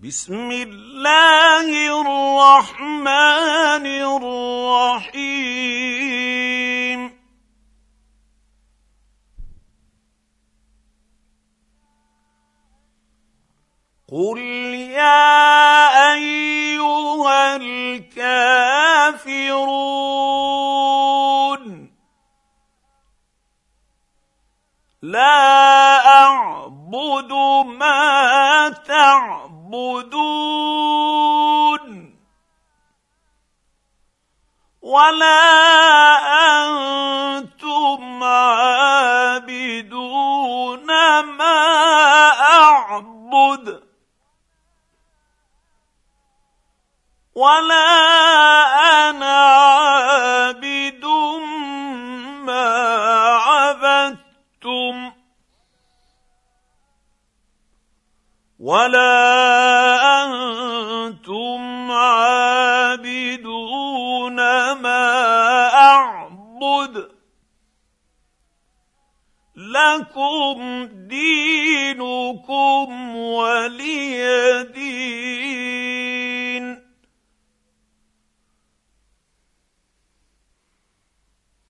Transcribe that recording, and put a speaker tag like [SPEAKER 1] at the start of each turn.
[SPEAKER 1] بسم الله الرحمن الرحيم قل يا أيها الكافرون لا أعبد ما تعبدون ولا أنتم عابدون ما أعبد ولا أنا عابد ما عبدتم ولا أنتم عابدون ما أعبد لكم دينكم ولي دين